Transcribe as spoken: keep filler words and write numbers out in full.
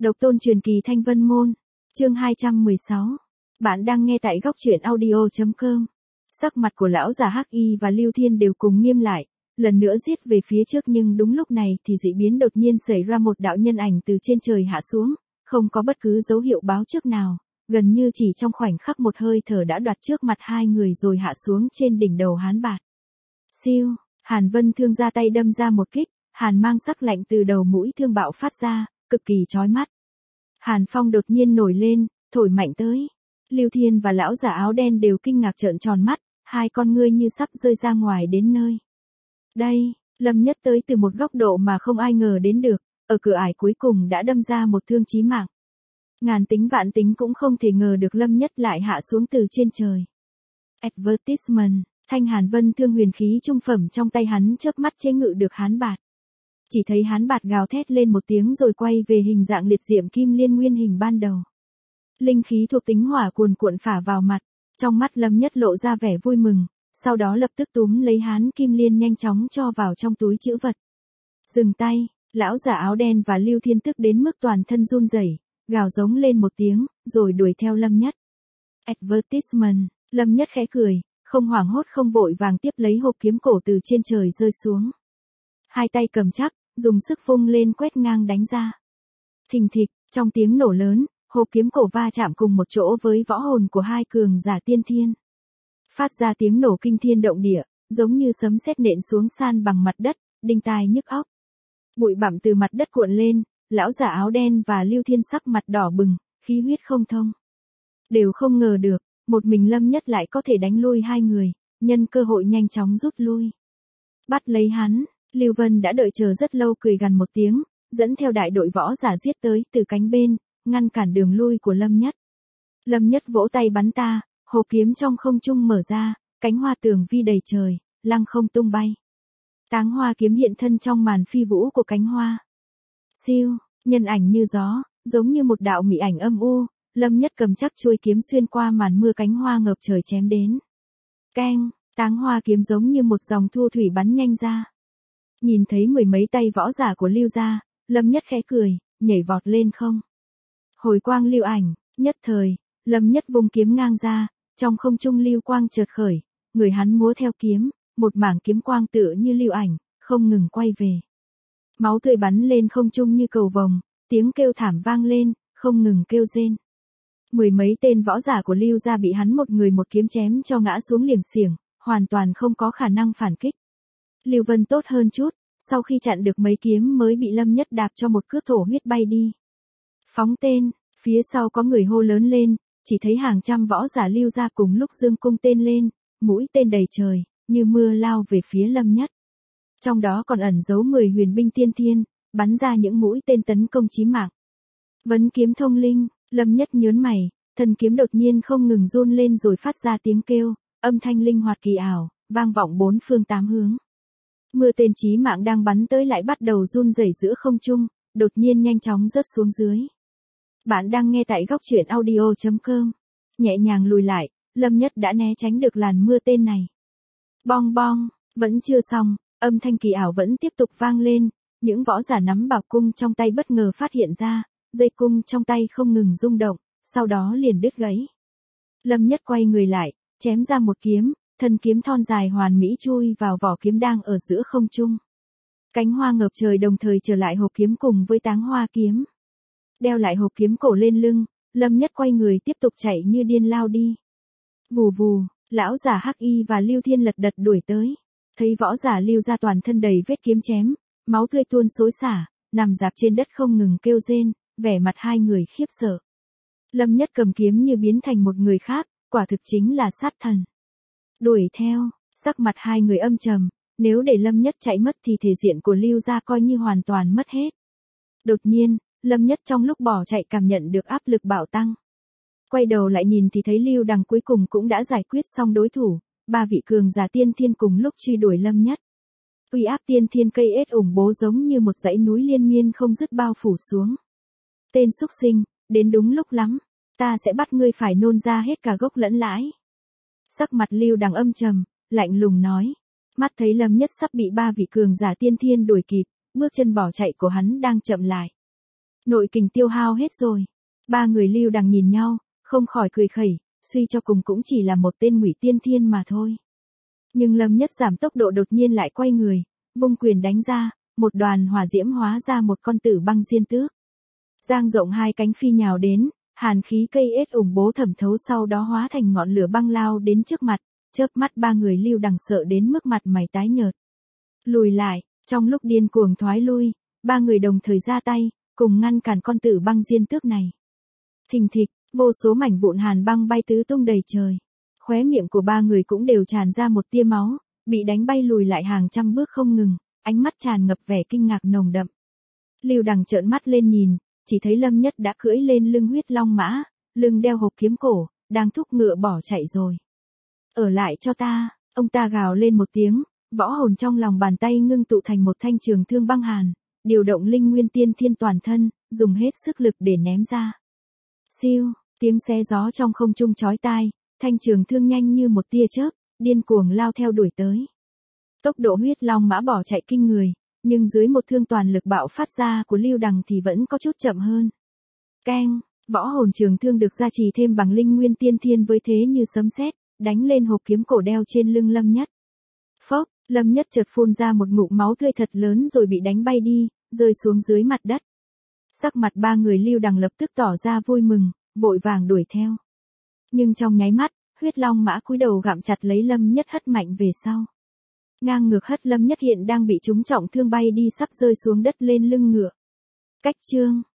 Độc tôn truyền kỳ Thanh Vân Môn, chương hai trăm mười sáu. Bạn đang nghe tại góc truyện audio chấm com. Sắc mặt của lão già Hắc Y và Lưu Thiên đều cùng nghiêm lại, lần nữa giết về phía trước, nhưng đúng lúc này thì dị biến đột nhiên xảy ra, một đạo nhân ảnh từ trên trời hạ xuống, không có bất cứ dấu hiệu báo trước nào, gần như chỉ trong khoảnh khắc một hơi thở đã đoạt trước mặt hai người rồi hạ xuống trên đỉnh đầu Hán Bạt. Siêu, Hàn Vân Thương ra tay đâm ra một kích, hàn mang sắc lạnh từ đầu mũi thương bạo phát ra, cực kỳ chói mắt. Hàn phong đột nhiên nổi lên, thổi mạnh tới. Lưu Thiên và lão giả áo đen đều kinh ngạc trợn tròn mắt, hai con ngươi như sắp rơi ra ngoài đến nơi. Đây, Lâm Nhất tới từ một góc độ mà không ai ngờ đến được, ở cửa ải cuối cùng đã đâm ra một thương chí mạng. Ngàn tính vạn tính cũng không thể ngờ được Lâm Nhất lại hạ xuống từ trên trời. Advertisement, thanh Hàn Vân Thương huyền khí trung phẩm trong tay hắn chớp mắt chế ngự được Hán Bạt. Chỉ thấy Hán Bạt gào thét lên một tiếng rồi quay về hình dạng liệt diệm kim liên nguyên hình ban đầu. Linh khí thuộc tính hỏa cuồn cuộn phả vào mặt, trong mắt Lâm Nhất lộ ra vẻ vui mừng, sau đó lập tức túm lấy Hán Kim Liên nhanh chóng cho vào trong túi trữ vật. Dừng tay, lão giả áo đen và Lưu Thiên tức đến mức toàn thân run rẩy, gào giống lên một tiếng, rồi đuổi theo Lâm Nhất. Advertisement, Lâm Nhất khẽ cười, không hoảng hốt không vội vàng tiếp lấy hộp kiếm cổ từ trên trời rơi xuống. Hai tay cầm chắc, dùng sức vung lên quét ngang đánh ra. Thình thịch, trong tiếng nổ lớn, hộp kiếm cổ va chạm cùng một chỗ với võ hồn của hai cường giả tiên thiên. Phát ra tiếng nổ kinh thiên động địa, giống như sấm sét nện xuống san bằng mặt đất, đinh tai nhức óc. Bụi bặm từ mặt đất cuộn lên, lão giả áo đen và Lưu Thiên sắc mặt đỏ bừng, khí huyết không thông. Đều không ngờ được, một mình Lâm Nhất lại có thể đánh lui hai người, nhân cơ hội nhanh chóng rút lui. Bắt lấy hắn, Lưu Vân đã đợi chờ rất lâu, cười gằn một tiếng, dẫn theo đại đội võ giả giết tới từ cánh bên, ngăn cản đường lui của Lâm Nhất. Lâm Nhất vỗ tay bắn ta, hộp kiếm trong không trung mở ra, cánh hoa tường vi đầy trời, lăng không tung bay. Táng hoa kiếm hiện thân trong màn phi vũ của cánh hoa. Siêu, nhân ảnh như gió, giống như một đạo mị ảnh âm u, Lâm Nhất cầm chắc chuôi kiếm xuyên qua màn mưa cánh hoa ngập trời chém đến. Keng, táng hoa kiếm giống như một dòng thu thủy bắn nhanh ra. Nhìn thấy mười mấy tay võ giả của Lưu gia, Lâm Nhất khẽ cười, nhảy vọt lên không. Hồi quang lưu ảnh, nhất thời, Lâm Nhất vung kiếm ngang ra, trong không trung lưu quang chợt khởi, người hắn múa theo kiếm, một mảng kiếm quang tựa như lưu ảnh, không ngừng quay về. Máu tươi bắn lên không trung như cầu vồng, tiếng kêu thảm vang lên, không ngừng kêu rên. Mười mấy tên võ giả của Lưu gia bị hắn một người một kiếm chém cho ngã xuống liềng xiềng, hoàn toàn không có khả năng phản kích. Lưu Vân tốt hơn chút, sau khi chặn được mấy kiếm mới bị Lâm Nhất đạp cho một cước thổ huyết bay đi. Phóng tên, phía sau có người hô lớn lên, chỉ thấy hàng trăm võ giả Lưu gia cùng lúc giương cung tên lên, mũi tên đầy trời, như mưa lao về phía Lâm Nhất. Trong đó còn ẩn giấu mười huyền binh tiên thiên, bắn ra những mũi tên tấn công chí mạng. Vấn kiếm thông linh, Lâm Nhất nhớn mày, thân kiếm đột nhiên không ngừng run lên rồi phát ra tiếng kêu, âm thanh linh hoạt kỳ ảo, vang vọng bốn phương tám hướng. Mưa tên chí mạng đang bắn tới lại bắt đầu run rẩy giữa không trung, đột nhiên nhanh chóng rớt xuống dưới. Bạn đang nghe tại góc truyện audio chấm com. Nhẹ nhàng lùi lại, Lâm Nhất đã né tránh được làn mưa tên này. Bong bong, vẫn chưa xong, âm thanh kỳ ảo vẫn tiếp tục vang lên, những võ giả nắm bảo cung trong tay bất ngờ phát hiện ra, dây cung trong tay không ngừng rung động, sau đó liền đứt gãy. Lâm Nhất quay người lại, chém ra một kiếm, thân kiếm thon dài hoàn mỹ chui vào vỏ kiếm đang ở giữa không trung. Cánh hoa ngập trời đồng thời trở lại hộp kiếm cùng với táng hoa kiếm. Đeo lại hộp kiếm cổ lên lưng, Lâm Nhất quay người tiếp tục chạy như điên lao đi. Vù vù, lão giả Hắc Y và Lưu Thiên lật đật đuổi tới. Thấy võ giả Lưu gia toàn thân đầy vết kiếm chém, máu tươi tuôn xối xả, nằm rạp trên đất không ngừng kêu rên, vẻ mặt hai người khiếp sợ. Lâm Nhất cầm kiếm như biến thành một người khác, quả thực chính là sát thần. Đuổi theo, sắc mặt hai người âm trầm, nếu để Lâm Nhất chạy mất thì thể diện của Lưu gia coi như hoàn toàn mất hết. Đột nhiên, Lâm Nhất trong lúc bỏ chạy cảm nhận được áp lực bạo tăng. Quay đầu lại nhìn thì thấy Lưu Đằng cuối cùng cũng đã giải quyết xong đối thủ, ba vị cường giả tiên thiên cùng lúc truy đuổi Lâm Nhất. Uy áp tiên thiên cây ết ủng bố giống như một dãy núi liên miên không dứt bao phủ xuống. Tên xúc sinh, đến đúng lúc lắm, ta sẽ bắt ngươi phải nôn ra hết cả gốc lẫn lãi. Sắc mặt Lưu Đằng âm trầm, lạnh lùng nói. Mắt thấy Lâm Nhất sắp bị ba vị cường giả tiên thiên đuổi kịp, bước chân bỏ chạy của hắn đang chậm lại. Nội kình tiêu hao hết rồi. Ba người Lưu Đằng nhìn nhau, không khỏi cười khẩy, suy cho cùng cũng chỉ là một tên ngụy tiên thiên mà thôi. Nhưng Lâm Nhất giảm tốc độ đột nhiên lại quay người, vung quyền đánh ra, một đoàn hỏa diễm hóa ra một con tử băng diên tước. Giang rộng hai cánh phi nhào đến, hàn khí cây ết ủng bố thẩm thấu sau đó hóa thành ngọn lửa băng lao đến trước mặt, chớp mắt ba người Lưu Đằng sợ đến mức mặt mày tái nhợt. Lùi lại, trong lúc điên cuồng thoái lui, ba người đồng thời ra tay, cùng ngăn cản con tử băng diên tước này. Thình thịch, vô số mảnh vụn hàn băng bay tứ tung đầy trời. Khóe miệng của ba người cũng đều tràn ra một tia máu, bị đánh bay lùi lại hàng trăm bước không ngừng, ánh mắt tràn ngập vẻ kinh ngạc nồng đậm. Lưu Đằng trợn mắt lên nhìn, chỉ thấy Lâm Nhất đã cưỡi lên lưng huyết long mã, lưng đeo hộp kiếm cổ, đang thúc ngựa bỏ chạy rồi. Ở lại cho ta, ông ta gào lên một tiếng, võ hồn trong lòng bàn tay ngưng tụ thành một thanh trường thương băng hàn, điều động linh nguyên tiên thiên toàn thân, dùng hết sức lực để ném ra. Siêu, tiếng xé gió trong không trung chói tai, thanh trường thương nhanh như một tia chớp, điên cuồng lao theo đuổi tới. Tốc độ huyết long mã bỏ chạy kinh người, nhưng dưới một thương toàn lực bạo phát ra của Lưu Đằng thì vẫn có chút chậm hơn. Keng, võ hồn trường thương được gia trì thêm bằng linh nguyên tiên thiên với thế như sấm sét, đánh lên hộp kiếm cổ đeo trên lưng Lâm Nhất. Phốc, Lâm Nhất chợt phun ra một ngụm máu tươi thật lớn rồi bị đánh bay đi, rơi xuống dưới mặt đất. Sắc mặt ba người Lưu Đằng lập tức tỏ ra vui mừng, vội vàng đuổi theo. Nhưng trong nháy mắt, huyết long mã cúi đầu gặm chặt lấy Lâm Nhất hất mạnh về sau. Ngang ngược hất Lâm Nhất hiện đang bị trúng trọng thương bay đi sắp rơi xuống đất lên lưng ngựa. Cách chương